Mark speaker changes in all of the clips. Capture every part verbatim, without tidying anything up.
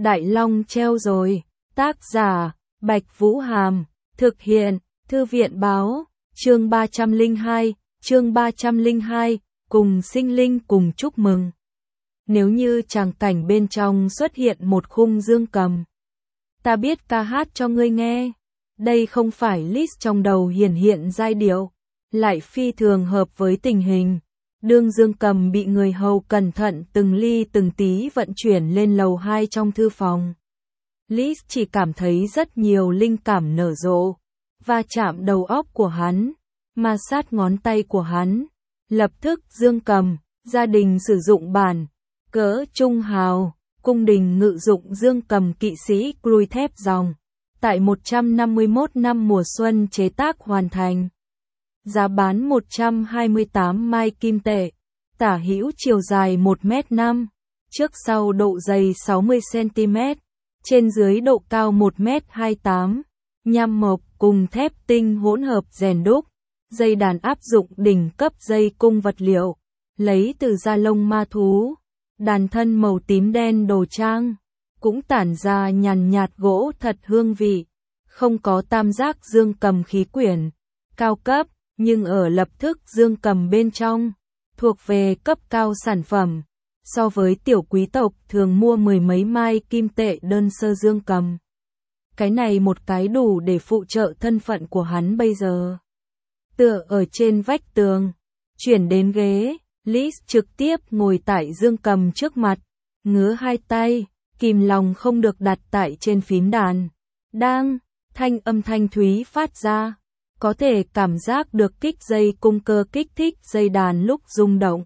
Speaker 1: Đại Long treo rồi. Tác giả, Bạch Vũ Hàm. Thực hiện, Thư viện Báo. Chương ba trăm lẻ hai, chương ba trăm lẻ hai, cùng sinh linh cùng chúc mừng. Nếu như tràng cảnh bên trong xuất hiện một khung dương cầm. Ta biết ca hát cho ngươi nghe. Đây không phải list trong đầu hiển hiện giai điệu, lại phi thường hợp với tình hình. Đương dương cầm bị người hầu cẩn thận từng ly từng tí vận chuyển lên lầu hai trong thư phòng. List chỉ cảm thấy rất nhiều linh cảm nở rộ, và chạm đầu óc của hắn, ma sát ngón tay của hắn. Lập tức dương cầm, gia đình sử dụng bản, cỡ trung hào, cung đình ngự dụng dương cầm kỵ sĩ Crui thép dòng. Tại một trăm năm mươi mốt năm mùa xuân chế tác hoàn thành. Giá bán một trăm hai mươi tám mai kim tệ, tả hữu chiều dài một mét năm, trước sau độ dày sáu mươi xăng-ti-mét, trên dưới độ cao một mét hai mươi tám, nham mộc cùng thép tinh hỗn hợp rèn đúc, dây đàn áp dụng đỉnh cấp dây cung vật liệu, lấy từ da lông ma thú, đàn thân màu tím đen đồ trang, cũng tản ra nhàn nhạt gỗ thật hương vị, không có tam giác dương cầm khí quyển, cao cấp, nhưng ở lập thức dương cầm bên trong, thuộc về cấp cao sản phẩm, so với tiểu quý tộc thường mua mười mấy mai kim tệ đơn sơ dương cầm. Cái này một cái đủ để phụ trợ thân phận của hắn bây giờ. Tựa ở trên vách tường, chuyển đến ghế, Liz trực tiếp ngồi tại dương cầm trước mặt, ngứa hai tay, kìm lòng không được đặt tại trên phím đàn. Đang, thanh âm thanh thúy phát ra, có thể cảm giác được kích dây cung cơ kích thích dây đàn lúc rung động.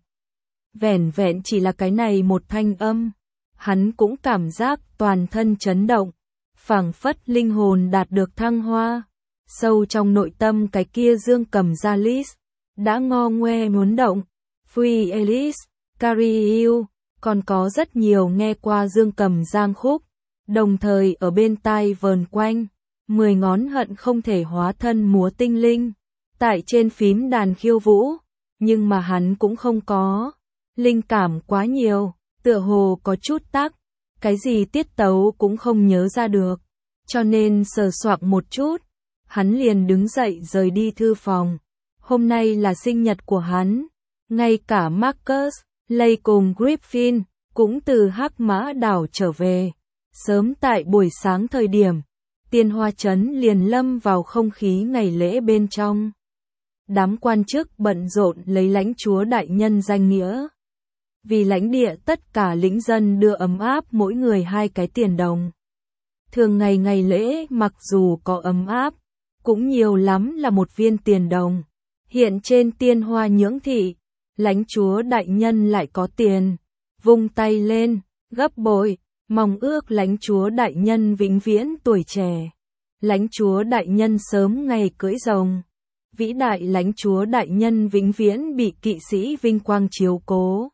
Speaker 1: Vẻn vẹn chỉ là cái này một thanh âm, hắn cũng cảm giác toàn thân chấn động, phảng phất linh hồn đạt được thăng hoa. Sâu trong nội tâm cái kia dương cầm ra Liz, đã ngo ngoe muốn động. Free Alice, Carry You, còn có rất nhiều nghe qua dương cầm giang khúc, đồng thời ở bên tai vờn quanh, mười ngón hận không thể hóa thân múa tinh linh, tại trên phím đàn khiêu vũ, nhưng mà hắn cũng không có, linh cảm quá nhiều, tựa hồ có chút tắc, cái gì tiết tấu cũng không nhớ ra được, cho nên sờ soạng một chút, hắn liền đứng dậy rời đi thư phòng. Hôm nay là sinh nhật của hắn, ngay cả Marcus, Lay cùng Griffin, cũng từ Hắc Mã đảo trở về. Sớm tại buổi sáng thời điểm, Tiên Hoa Trấn liền lâm vào không khí ngày lễ bên trong. Đám quan chức bận rộn lấy lãnh chúa đại nhân danh nghĩa. Vì lãnh địa tất cả lĩnh dân đưa ấm áp mỗi người hai cái tiền đồng. Thường ngày ngày lễ mặc dù có ấm áp, cũng nhiều lắm là một viên tiền đồng. Hiện trên Tiên Hoa Nhưỡng thị, lãnh chúa đại nhân lại có tiền, vung tay lên, gấp bội, mong ước lãnh chúa đại nhân vĩnh viễn tuổi trẻ. Lãnh chúa đại nhân sớm ngày cưỡi rồng. Vĩ đại lãnh chúa đại nhân vĩnh viễn bị kỵ sĩ vinh quang chiếu cố.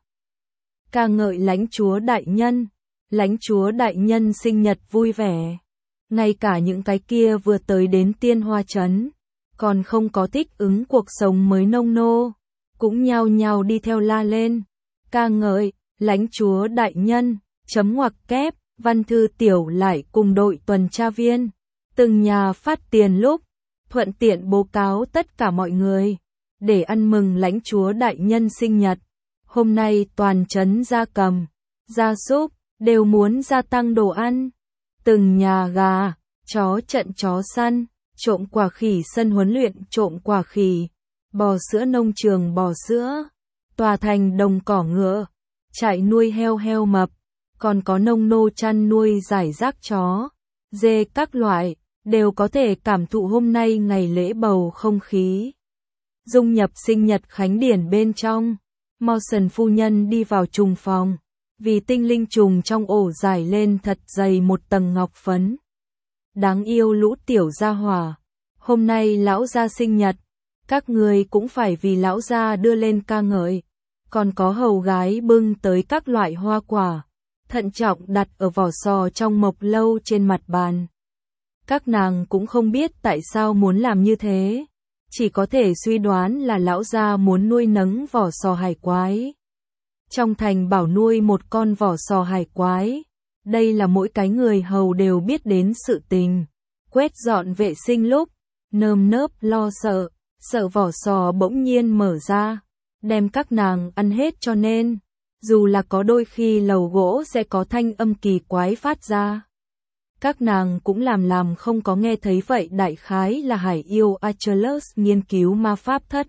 Speaker 1: Ca ngợi lãnh chúa đại nhân, lãnh chúa đại nhân sinh nhật vui vẻ. Ngay cả những cái kia vừa tới đến Tiên Hoa Trấn, còn không có thích ứng cuộc sống mới nông nô, cũng nhao nhao đi theo la lên, ca ngợi, lãnh chúa đại nhân, chấm ngoặc kép, văn thư tiểu lại cùng đội tuần tra viên, từng nhà phát tiền lúc, thuận tiện báo cáo tất cả mọi người, để ăn mừng lãnh chúa đại nhân sinh nhật. Hôm nay toàn trấn gia cầm, gia súc, đều muốn gia tăng đồ ăn, từng nhà gà, chó trận chó săn, trộm quả khỉ sân huấn luyện trộm quả khỉ, bò sữa nông trường bò sữa, tòa thành đồng cỏ ngựa, trại nuôi heo heo mập, còn có nông nô chăn nuôi giải rác chó, dê các loại, đều có thể cảm thụ hôm nay ngày lễ bầu không khí. Dung nhập sinh nhật khánh điển bên trong, Mawson phu nhân đi vào trùng phòng, vì tinh linh trùng trong ổ giải lên thật dày một tầng ngọc phấn. Đáng yêu lũ tiểu gia hỏa, hôm nay lão gia sinh nhật, các người cũng phải vì lão gia đưa lên ca ngợi, còn có hầu gái bưng tới các loại hoa quả, thận trọng đặt ở vỏ sò trong mộc lâu trên mặt bàn. Các nàng cũng không biết tại sao muốn làm như thế, chỉ có thể suy đoán là lão gia muốn nuôi nấng vỏ sò hải quái. Trong thành bảo nuôi một con vỏ sò hải quái, Đây là mỗi cái người hầu đều biết đến sự tình. Quét dọn vệ sinh lúc, nơm nớp lo sợ, sợ vỏ sò bỗng nhiên mở ra, đem các nàng ăn hết cho nên, dù là có đôi khi lầu gỗ sẽ có thanh âm kỳ quái phát ra. Các nàng cũng làm làm không có nghe thấy vậy, đại khái là hải yêu Achilles nghiên cứu ma pháp thất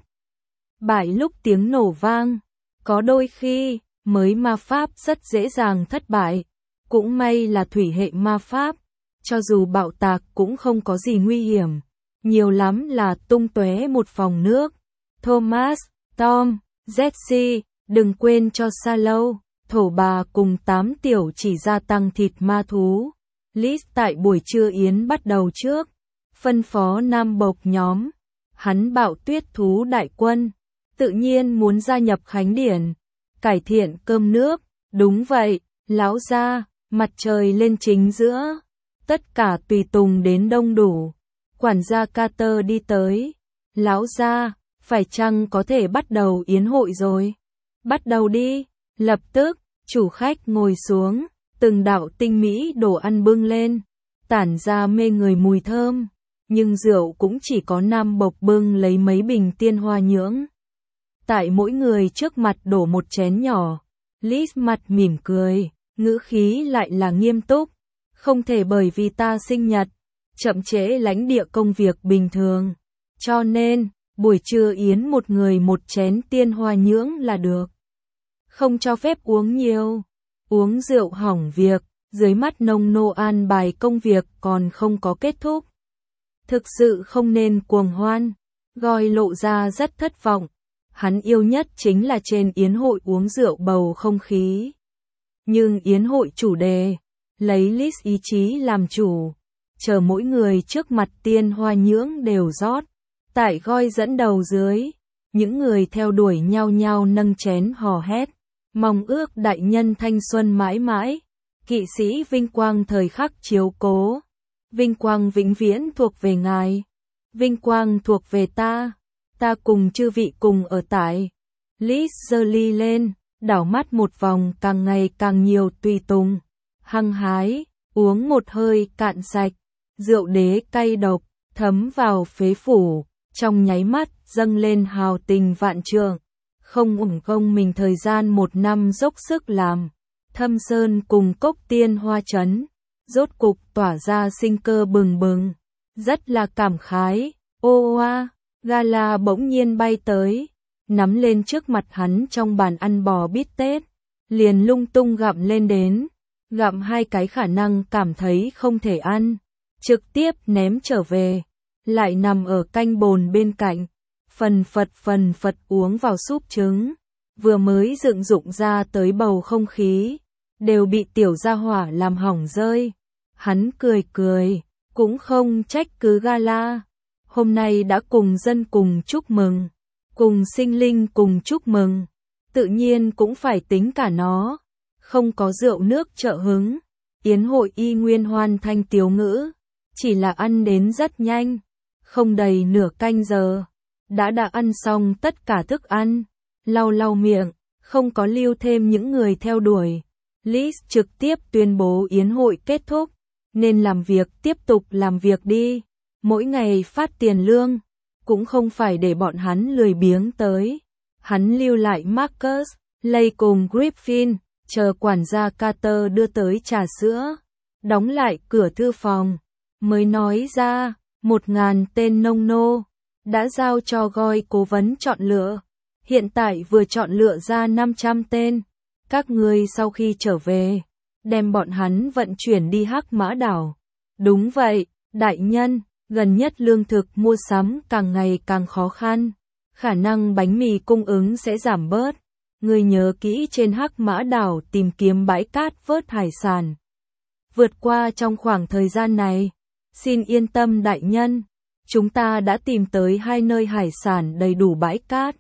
Speaker 1: bại lúc tiếng nổ vang. Có đôi khi, mới ma pháp rất dễ dàng thất bại. Cũng may là thủy hệ ma pháp, cho dù bạo tạc cũng không có gì nguy hiểm. Nhiều lắm là tung tóe một phòng nước. Thomas, Tom, Jesse, đừng quên cho Salo, thổ bà cùng tám tiểu chỉ gia tăng thịt ma thú. Liz tại buổi trưa yến bắt đầu trước, phân phó nam bộc nhóm. Hắn bảo tuyết thú đại quân, tự nhiên muốn gia nhập khánh điển, cải thiện cơm nước. Đúng vậy, lão gia, mặt trời lên chính giữa. Tất cả tùy tùng đến đông đủ. Quản gia Carter đi tới. Lão gia, phải chăng có thể bắt đầu yến hội rồi? Bắt đầu đi. Lập tức, chủ khách ngồi xuống, từng đạo tinh mỹ đồ ăn bưng lên, tản ra mê người mùi thơm. Nhưng rượu cũng chỉ có nam bộc bưng lấy mấy bình tiên hoa nhưỡng. Tại mỗi người trước mặt đổ một chén nhỏ. Liz mặt mỉm cười, ngữ khí lại là nghiêm túc. Không thể bởi vì ta sinh nhật, chậm trễ lãnh địa công việc bình thường. Cho nên, buổi trưa yến một người một chén tiên hoa nhưỡng là được. Không cho phép uống nhiều. Uống rượu hỏng việc, dưới mắt nông nô an bài công việc còn không có kết thúc. Thực sự không nên cuồng hoan. Goi lộ ra rất thất vọng. Hắn yêu nhất chính là trên yến hội uống rượu bầu không khí. Nhưng yến hội chủ đề, lấy Liz ý chí làm chủ, chờ mỗi người trước mặt tiên hoa nhưỡng đều rót. Tại Goi dẫn đầu dưới, những người theo đuổi nhau nhau nâng chén hò hét, mong ước đại nhân thanh xuân mãi mãi, kỵ sĩ vinh quang thời khắc chiếu cố, vinh quang vĩnh viễn thuộc về ngài, vinh quang thuộc về ta, ta cùng chư vị cùng ở tại. Liz giơ ly lên, đảo mắt một vòng, càng ngày càng nhiều tùy tùng, hăng hái, uống một hơi cạn sạch, rượu đế cay độc, thấm vào phế phủ, trong nháy mắt dâng lên hào tình vạn trượng. Không uổng công mình thời gian một năm dốc sức làm, Thâm Sơn cùng cốc tiên hoa trấn, rốt cục tỏa ra sinh cơ bừng bừng, rất là cảm khái. Ô oa, Gala bỗng nhiên bay tới, nắm lên trước mặt hắn trong bàn ăn bò bít tết, liền lung tung gặm lên đến, gặm hai cái khả năng cảm thấy không thể ăn, trực tiếp ném trở về, lại nằm ở canh bồn bên cạnh, phần phật phần phật uống vào súp trứng, vừa mới dựng dụng ra tới bầu không khí, đều bị tiểu gia hỏa làm hỏng rơi. Hắn cười cười, cũng không trách cứ Gala, hôm nay đã cùng dân cùng chúc mừng, cùng sinh linh cùng chúc mừng, tự nhiên cũng phải tính cả nó, không có rượu nước trợ hứng, yến hội y nguyên hoàn thành tiếu ngữ, chỉ là ăn đến rất nhanh, không đầy nửa canh giờ, đã đã ăn xong tất cả thức ăn, lau lau miệng, không có lưu thêm những người theo đuổi. Liz trực tiếp tuyên bố yến hội kết thúc, nên làm việc tiếp tục làm việc đi, mỗi ngày phát tiền lương, cũng không phải để bọn hắn lười biếng tới. Hắn lưu lại Marcus, Lay cùng Griffin, chờ quản gia Carter đưa tới trà sữa, đóng lại cửa thư phòng, mới nói ra, một ngàn tên nông nô, đã giao cho Goi cố vấn chọn lựa, hiện tại vừa chọn lựa ra năm trăm tên, các ngươi sau khi trở về, đem bọn hắn vận chuyển đi Hắc Mã Đảo. Đúng vậy, đại nhân, gần nhất lương thực mua sắm càng ngày càng khó khăn, khả năng bánh mì cung ứng sẽ giảm bớt. Ngươi nhớ kỹ trên Hắc Mã Đảo tìm kiếm bãi cát vớt hải sản. Vượt qua trong khoảng thời gian này, xin yên tâm đại nhân, chúng ta đã tìm tới hai nơi hải sản đầy đủ bãi cát.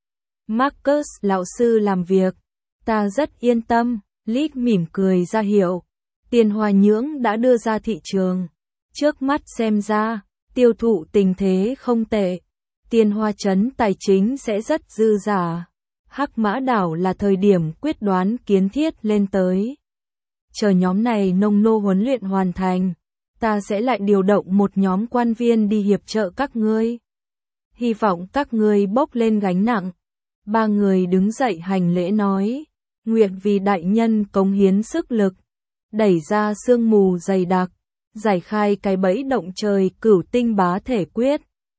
Speaker 1: Marcus lão sư làm việc, ta rất yên tâm. Liz mỉm cười ra hiệu, tiền hoa nhưỡng đã đưa ra thị trường, trước mắt xem ra, tiêu thụ tình thế không tệ, tiền hoa trấn tài chính sẽ rất dư giả. Hắc Mã Đảo là thời điểm quyết đoán kiến thiết lên tới. chờ nhóm này nông nô huấn luyện hoàn thành, ta sẽ lại điều động một nhóm quan viên đi hiệp trợ các ngươi. Hy vọng các ngươi bốc lên gánh nặng. Ba người đứng dậy hành lễ nói, nguyện vì đại nhân cống hiến sức lực, đẩy ra sương mù dày đặc, giải khai cái bẫy động trời cửu tinh bá thể quyết.